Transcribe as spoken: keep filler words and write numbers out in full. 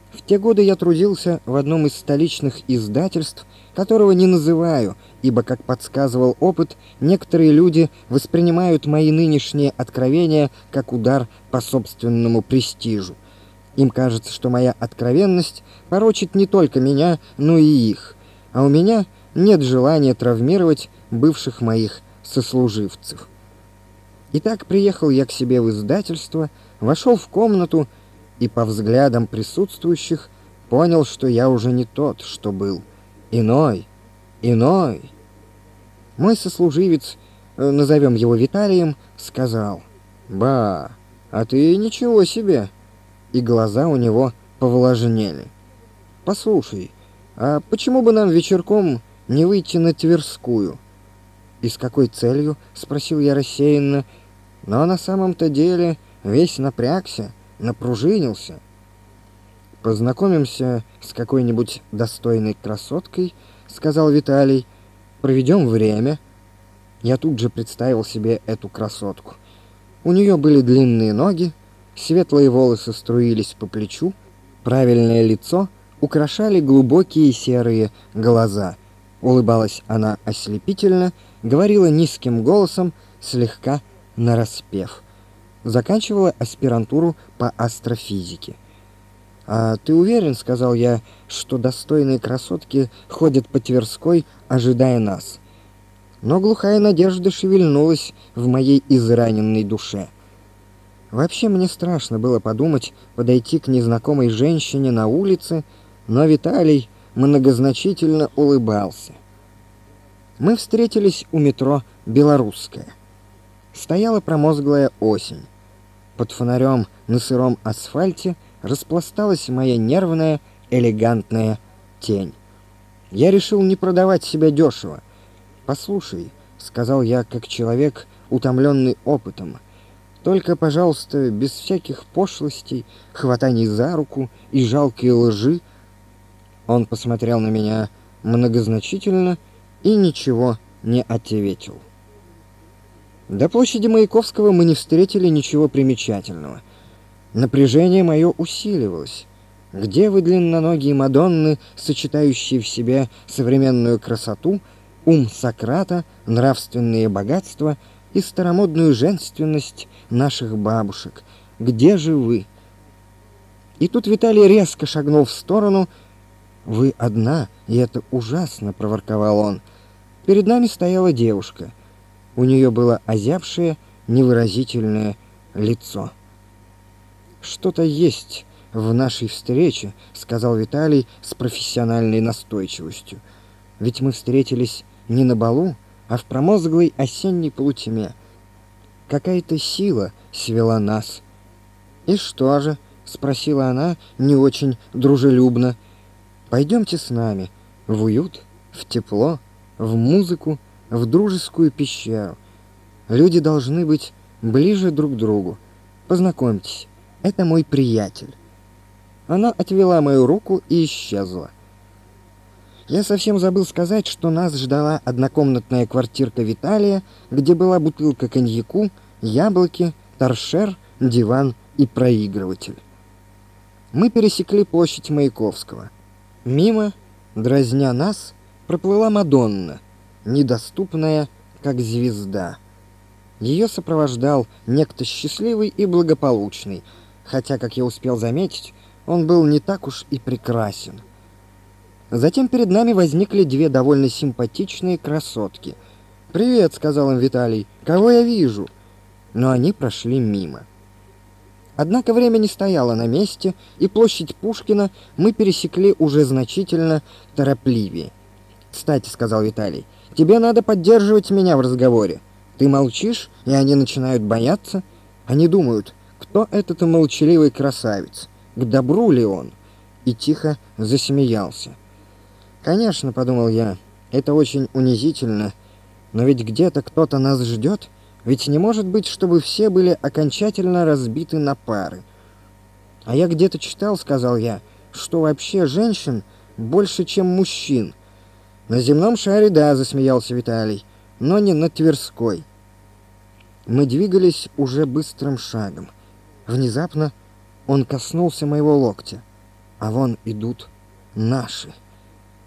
В те годы я трудился в одном из столичных издательств, которого не называю, ибо, как подсказывал опыт, некоторые люди воспринимают мои нынешние откровения как удар по собственному престижу. Им кажется, что моя откровенность порочит не только меня, но и их, а у меня нет желания травмировать бывших моих сослуживцев. Итак, приехал я к себе в издательство, вошел в комнату и по взглядам присутствующих понял, что я уже не тот, что был. Иной, иной. Мой сослуживец, назовем его Виталием, сказал: «Ба, а ты ничего себе!» И глаза у него повлажнели. «Послушай, а почему бы нам вечерком не выйти на Тверскую?» «И с какой целью?» — спросил я рассеянно, но на самом-то деле весь напрягся, напружинился. «Познакомимся с какой-нибудь достойной красоткой», — сказал Виталий. «Проведем время». Я тут же представил себе эту красотку. У нее были длинные ноги, светлые волосы струились по плечу, правильное лицо украшали глубокие серые глаза. Улыбалась она ослепительно, говорила низким голосом, слегка нараспев. Заканчивала аспирантуру по астрофизике. «А ты уверен, — сказал я, — что достойные красотки ходят по Тверской, ожидая нас?» Но глухая надежда шевельнулась в моей израненной душе. Вообще мне страшно было подумать подойти к незнакомой женщине на улице, но Виталий многозначительно улыбался. Мы встретились у метро «Белорусская». Стояла промозглая осень. Под фонарем на сыром асфальте распласталась моя нервная, элегантная тень. Я решил не продавать себя дешево. «Послушай, — сказал я, как человек, утомленный опытом, — только, пожалуйста, без всяких пошлостей, хватаний за руку и жалкой лжи». Он посмотрел на меня многозначительно и ничего не ответил. До площади Маяковского мы не встретили ничего примечательного. Напряжение мое усиливалось. Где вы, длинноногие Мадонны, сочетающие в себе современную красоту, ум Сократа, нравственные богатства и старомодную женственность наших бабушек? Где же вы? И тут Виталий резко шагнул в сторону. «Вы одна, и это ужасно!» — проворковал он. Перед нами стояла девушка. У нее было озябшее, невыразительное лицо. «Что-то есть в нашей встрече», — сказал Виталий с профессиональной настойчивостью. «Ведь мы встретились не на балу, а в промозглой осенней полутьме. Какая-то сила свела нас». «И что же?» — спросила она не очень дружелюбно. «Пойдемте с нами в уют, в тепло, в музыку, в дружескую пещеру. Люди должны быть ближе друг к другу. Познакомьтесь, это мой приятель». Она отвела мою руку и исчезла. Я совсем забыл сказать, что нас ждала однокомнатная квартирка Виталия, где была бутылка коньяку, яблоки, торшер, диван и проигрыватель. Мы пересекли площадь Маяковского. Мимо, дразня нас, проплыла Мадонна, недоступная, как звезда. Ее сопровождал некто счастливый и благополучный, хотя, как я успел заметить, он был не так уж и прекрасен. Затем перед нами возникли две довольно симпатичные красотки. «Привет», — сказал им Виталий, — «кого я вижу?» Но они прошли мимо. Однако время не стояло на месте, и площадь Пушкина мы пересекли уже значительно торопливее. «Кстати, — сказал Виталий, — тебе надо поддерживать меня в разговоре. Ты молчишь, и они начинают бояться. Они думают, кто этот молчаливый красавец, к добру ли он?» И тихо засмеялся. «Конечно, — подумал я, — это очень унизительно, но ведь где-то кто-то нас ждет. Ведь не может быть, чтобы все были окончательно разбиты на пары. А я где-то читал, — сказал я, — что вообще женщин больше, чем мужчин. На земном шаре, да, — засмеялся Виталий, — но не на Тверской». Мы двигались уже быстрым шагом. Внезапно он коснулся моего локтя. А вон идут наши.